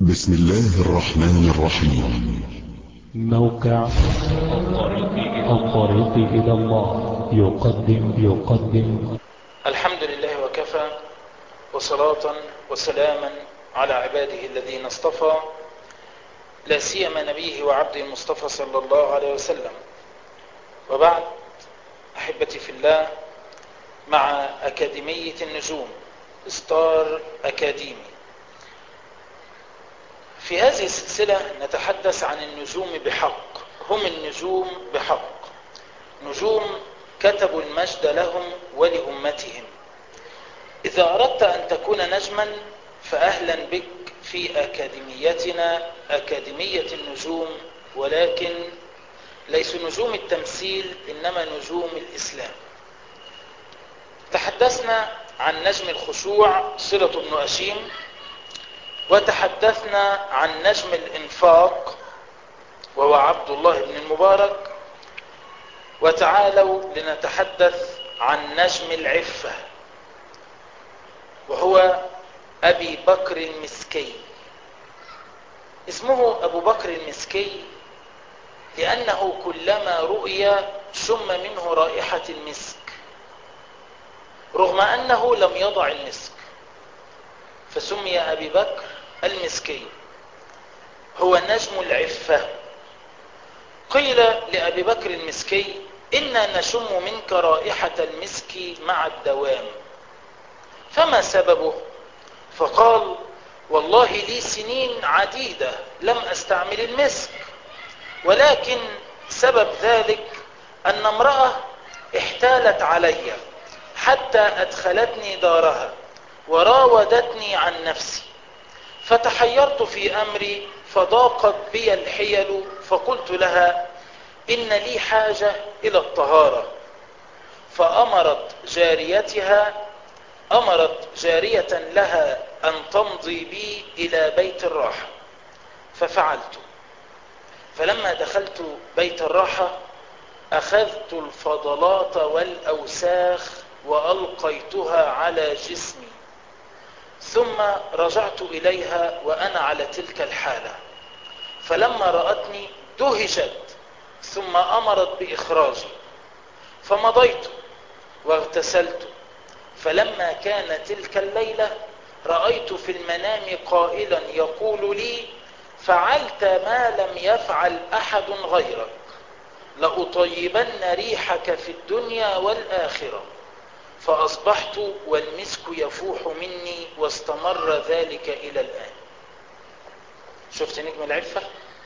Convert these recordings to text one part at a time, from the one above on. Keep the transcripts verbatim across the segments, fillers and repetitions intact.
بسم الله الرحمن الرحيم. موقع الطريق إلى الله يقدم يقدم الحمد لله وكفى، وصلاة وسلاما على عباده الذين اصطفى، لا سيما نبيه وعبده المصطفى صلى الله عليه وسلم. وبعد، أحبتي في الله، مع أكاديمية النجوم ستار أكاديمي. في هذه السلسلة نتحدث عن النجوم بحق. هم النجوم بحق، نجوم كتبوا المجد لهم ولأمتهم. إذا أردت أن تكون نجما فأهلا بك في أكاديميتنا، أكاديمية النجوم، ولكن ليسوا نجوم التمثيل إنما نجوم الإسلام. تحدثنا عن نجم الخشوع صلة بن أشيم، وتحدثنا عن نجم الإنفاق وهو عبد الله بن المبارك، وتعالوا لنتحدث عن نجم العفة وهو أبي بكر المسكي. اسمه أبو بكر المسكي لأنه كلما رؤي شم منه رائحة المسك رغم أنه لم يضع المسك، فسمي أبي بكر المسكي. هو نجم العفة. قيل لأبي بكر المسكي: إنا نشم منك رائحة المسك مع الدوام، فما سببه؟ فقال: والله لي سنين عديدة لم أستعمل المسك، ولكن سبب ذلك أن امرأة احتالت علي حتى أدخلتني دارها وراودتني عن نفسي، فتحيرت في أمري فضاقت بي الحيل، فقلت لها: إن لي حاجة إلى الطهارة. فأمرت جاريتها أمرت جارية لها أن تمضي بي إلى بيت الراحة، ففعلت. فلما دخلت بيت الراحة أخذت الفضلات والأوساخ وألقيتها على جسمي، ثم رجعت إليها وأنا على تلك الحالة. فلما رأتني دهشت، ثم أمرت بإخراجي، فمضيت واغتسلت. فلما كان تلك الليلة رأيت في المنام قائلا يقول لي: فعلت ما لم يفعل أحد غيرك، لأطيبن ريحك في الدنيا والآخرة. فأصبحت والمسك يفوح مني، واستمر ذلك إلى الآن. شفت نجم العفة؟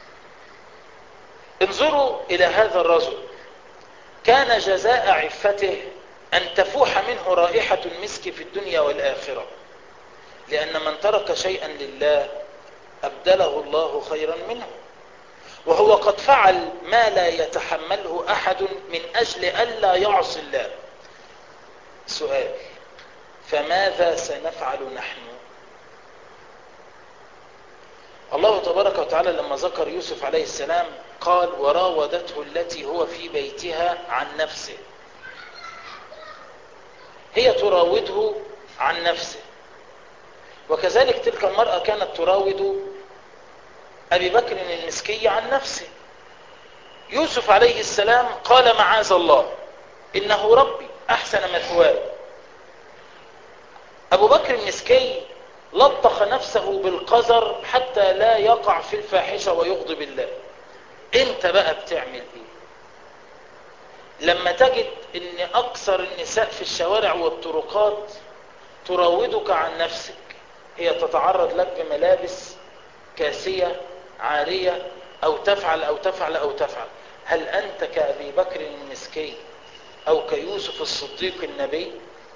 انظروا إلى هذا الرجل، كان جزاء عفته أن تفوح منه رائحة المسك في الدنيا والآخرة، لأن من ترك شيئا لله أبدله الله خيرا منه، وهو قد فعل ما لا يتحمله أحد من أجل ألا يعصي الله. سؤال: فماذا سنفعل نحن؟ الله تبارك وتعالى لما ذكر يوسف عليه السلام قال: وراودته التي هو في بيتها عن نفسه. هي تراوده عن نفسه، وكذلك تلك المرأة كانت تراود أبي بكر المسكي عن نفسه. يوسف عليه السلام قال: معاذ الله، إنه ربي أحسن مثواي. أبو بكر المسكي لطخ نفسه بالقذر حتى لا يقع في الفاحشة ويغضب الله. انت بقى بتعمل ايه لما تجد ان اكثر النساء في الشوارع والطرقات تراودك عن نفسك؟ هي تتعرض لك بملابس كاسية عارية، او تفعل او تفعل او تفعل. هل انت كأبي بكر المسكي او كيوسف الصديق النبي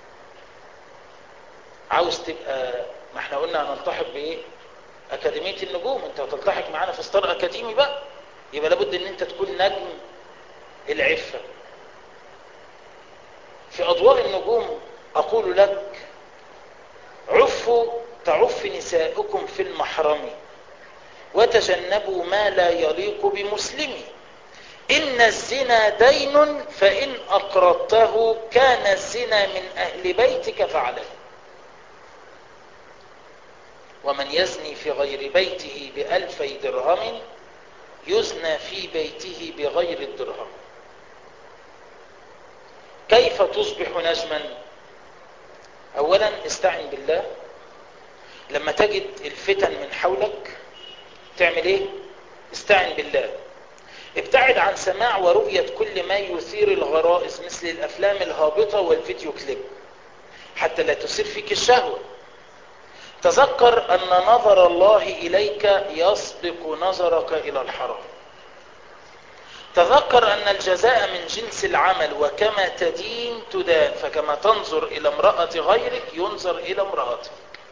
عاوز تبقى؟ ما احنا قلنا هنلتحق بايه؟ اكاديمية النجوم. انت هتلتحق معانا في ستار اكاديمي بقى، يبقى لابد ان انت تكون نجم العفة. في اضواء النجوم اقول لك: عفوا تعف نساؤكم في المحرم، وتجنبوا ما لا يليق بمسلم، إن الزنا دين، فإن أقرضته كان الزنا من أهل بيتك فعله. ومن يزني في غير بيته بألفي درهم يزنى في بيته بغير الدرهم. كيف تصبح نجما؟ اولا استعن بالله. لما تجد الفتن من حولك تعمل ايه؟ استعن بالله. ابتعد عن سماع ورؤية كل ما يثير الغرائز مثل الافلام الهابطة والفيديو كليب حتى لا تثير فيك الشهوة. تذكر ان نظر الله اليك يسبق نظرك الى الحرام. تذكر أن الجزاء من جنس العمل، وكما تدين تدان، فكما تنظر إلى امرأة غيرك ينظر إلى امرأتك.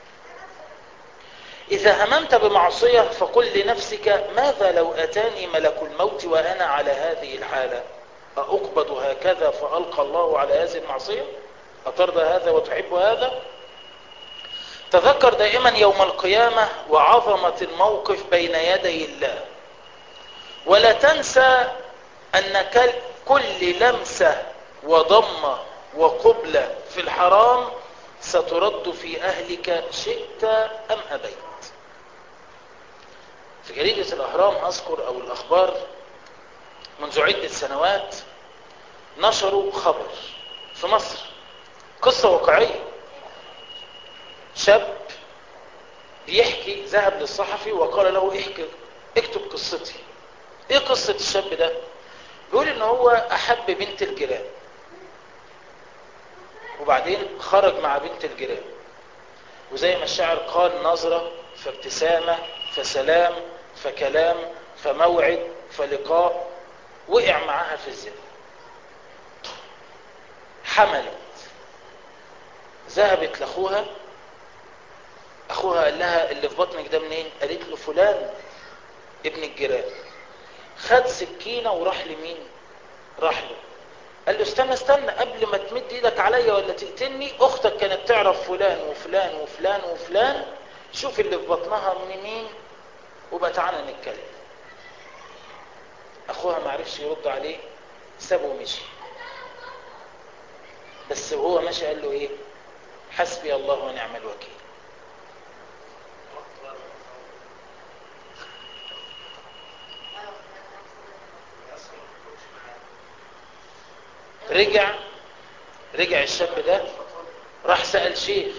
إذا هممت بمعصية فقل لنفسك ماذا لو أتاني ملك الموت وأنا على هذه الحالة، أقبض هكذا فألقى الله على هذه المعصية؟ أترضى هذا وتحب هذا؟ تذكر دائما يوم القيامة وعظمة الموقف بين يدي الله، ولا تنسى أن كل لمسة وضمة وقبلة في الحرام سترد في أهلك شئت أم أبيت. في جريدة الأهرام أذكر أو الأخبار منذ عدة سنوات نشروا خبر في مصر، قصة واقعية. شاب بيحكي ذهب للصحفي وقال له احكي اكتب قصتي. ايه قصة الشاب ده؟ بيقول ان هو احب بنت الجيران، وبعدين خرج مع بنت الجيران، وزي ما الشاعر قال نظرة فابتسامة فسلام فكلام فموعد فلقاء، وقع معاها في الزنا. حملت، ذهبت لاخوها، اخوها قال لها اللي في بطنك ده منين؟ قالت له فلان ابن الجيران. خد سكينة وراح لمين؟ راح له. قال له استنى استنى قبل ما تمد ايدك عليا ولا تقتلني، اختك كانت تعرف فلان وفلان وفلان وفلان، شوف اللي في بطنها من مين وبقى تعالى نتكلم. اخوها ما عرفش يرد عليه، سابه ومشي. بس وهو ماشي قال له ايه؟ حسبي الله ونعم الوكيل. رجع رجع الشاب ده راح سأل شيخ،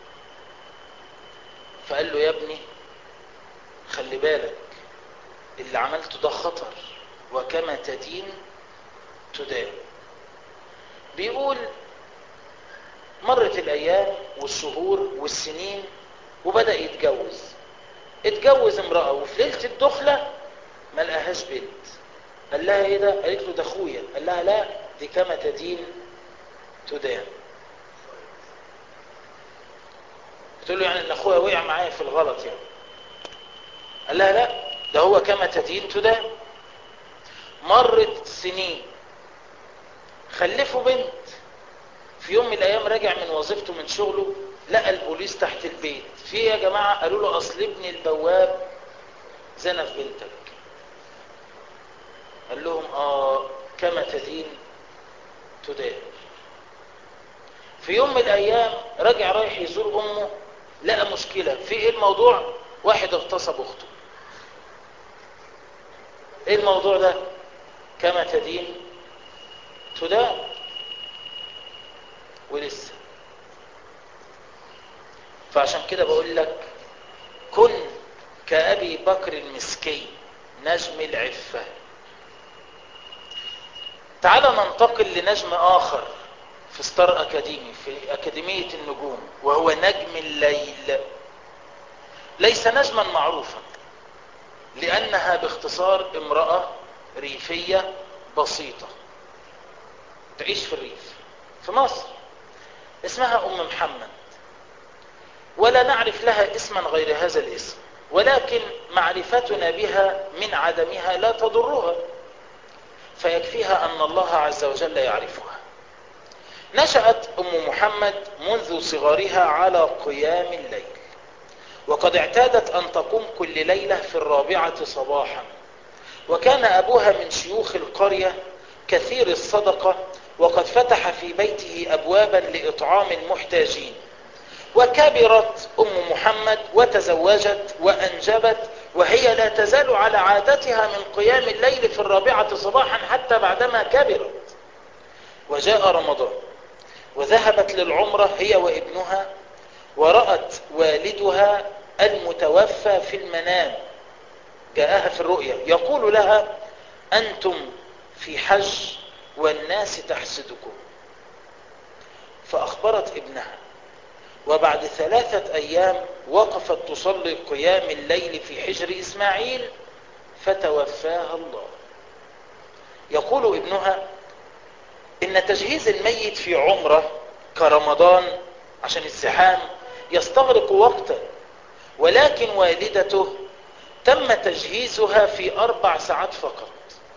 فقال له يا ابني خلي بالك اللي عملته ده خطر، وكما تدين تدان. بيقول مرت الايام والشهور والسنين وبدأ يتجوز. اتجوز امرأة وفي ليلة الدخلة ما لقاهاش بنت. قال لها ايه ده؟ قالت له ده اخويا. قال لها لا، دي كما تدين تدان. قلت له يعني ان اخويا وقع معايا في الغلط يعني؟ قال لها لا، ده هو كما تدين تدان. مرت سنين، خلفوا بنت. في يوم من الايام راجع من وظيفته من شغله، لقى البوليس تحت البيت. في ايه يا جماعه؟ قالوا له اصل ابن البواب زنى في بنتك. قال لهم اه كما تدين تدان. في يوم من الايام راجع رايح يزور امه، لقى مشكله. في ايه الموضوع؟ واحد اغتصب اخته. ايه الموضوع ده؟ كما تدين تدان. ولسه. فعشان كده بقول لك كن كأبي بكر المسكي نجم العفة. تعال ننتقل لنجم آخر في ستار أكاديمي، في أكاديمية النجوم، وهو نجم الليل. ليس نجما معروفا، لأنها باختصار امرأة ريفية بسيطة تعيش في الريف في مصر، اسمها أم محمد، ولا نعرف لها اسما غير هذا الاسم، ولكن معرفتنا بها من عدمها لا تضرها، فيكفيها أن الله عز وجل يعرفها. نشأت أم محمد منذ صغرها على قيام الليل، وقد اعتادت أن تقوم كل ليلة في الرابعة صباحا. وكان أبوها من شيوخ القرية كثير الصدقة، وقد فتح في بيته أبوابا لإطعام المحتاجين، وكبرت أم محمد وتزوجت وأنجبت، وهي لا تزال على عادتها من قيام الليل في الرابعة صباحا حتى بعدما كبرت. وجاء رمضان وذهبت للعمرة هي وابنها، ورأت والدها المتوفى في المنام، جاءها في الرؤيا يقول لها: أنتم في حج والناس تحسدكم. فأخبرت ابنها، وبعد ثلاثة أيام وقفت تصلي قيام الليل في حجر إسماعيل فتوفاها الله. يقول ابنها: إن تجهيز الميت في عمرة كرمضان عشان الزحام يستغرق وقتا، ولكن والدته تم تجهيزها في أربع ساعات فقط.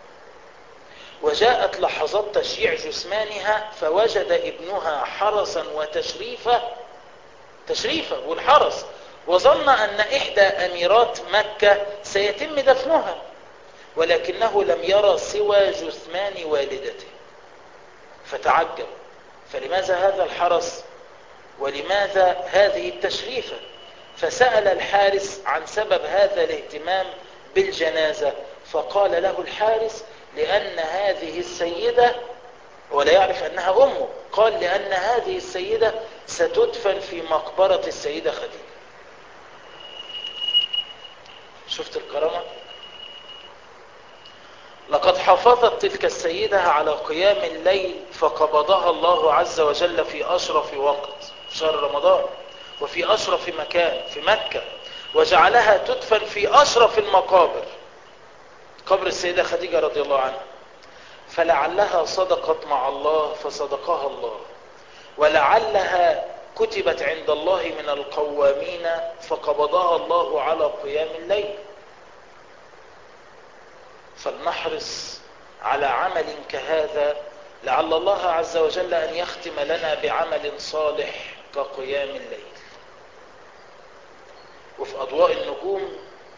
وجاءت لحظات تشييع جثمانها فوجد ابنها حرسا وتشريفا تشريفا والحرس، وظن أن إحدى أميرات مكة سيتم دفنها، ولكنه لم يرى سوى جثمان والدته فتعجب: فلماذا هذا الحرس ولماذا هذه التشريفة؟ فسأل الحارس عن سبب هذا الاهتمام بالجنازة، فقال له الحارس: لأن هذه السيدة، ولا يعرف أنها أمه، قال: لأن هذه السيدة ستدفن في مقبرة السيدة خديجة. شفت الكرامة؟ لقد حافظت تلك السيدة على قيام الليل فقبضها الله عز وجل في أشرف وقت شهر رمضان، وفي أشرف مكان في مكة، وجعلها تدفن في أشرف المقابر، قبر السيدة خديجة رضي الله عنها. فلعلها صدقت مع الله فصدقها الله، ولعلها كتبت عند الله من القوامين فقبضها الله على قيام الليل. فلنحرص على عمل كهذا، لعل الله عز وجل أن يختم لنا بعمل صالح كقيام الليل. وفي أضواء النجوم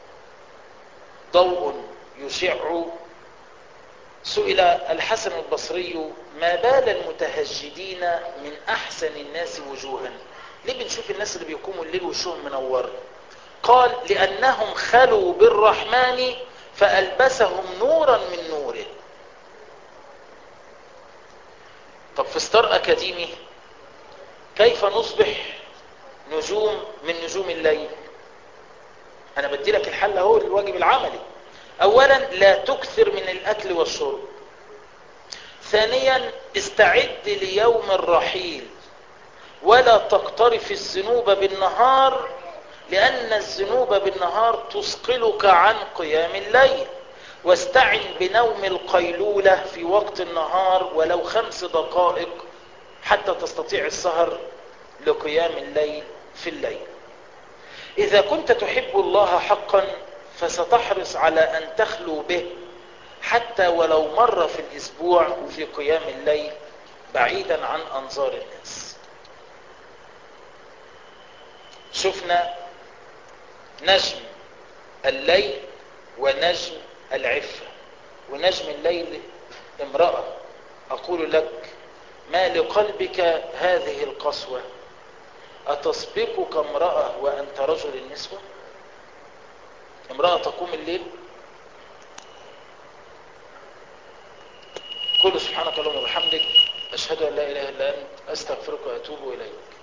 ضوء يشع. سئل الحسن البصري: ما بال المتهجدين من أحسن الناس وجوها؟ ليه بنشوف الناس اللي بيقوموا الليل وشهم منور؟ قال: لأنهم خلوا بالرحمن فألبسهم نورا من نوره. طب في ستار أكاديمي كيف نصبح نجوم من نجوم الليل؟ أنا بدي لك الحل اهو، الواجب العملي. أولا: لا تكثر من الأكل والشرب. ثانيا: استعد ليوم الرحيل، ولا تقترف الذنوب بالنهار، لأن الذنوب بالنهار تثقلك عن قيام الليل. واستعن بنوم القيلولة في وقت النهار ولو خمس دقائق حتى تستطيع السهر لقيام الليل في الليل. إذا كنت تحب الله حقا فستحرص على أن تخلو به حتى ولو مرة في الأسبوع في قيام الليل بعيدا عن أنظار الناس. شفنا نجم الليل ونجم العفة. ونجم الليل امرأة. أقول لك: ما لقلبك هذه القسوة؟ أتسبقك امرأة وأنت رجل النسوة؟ امرأة تقوم الليل. قل سبحانك اللهم وبحمدك، أشهد أن لا إله إلا أنت، أستغفرك وأتوب إليك.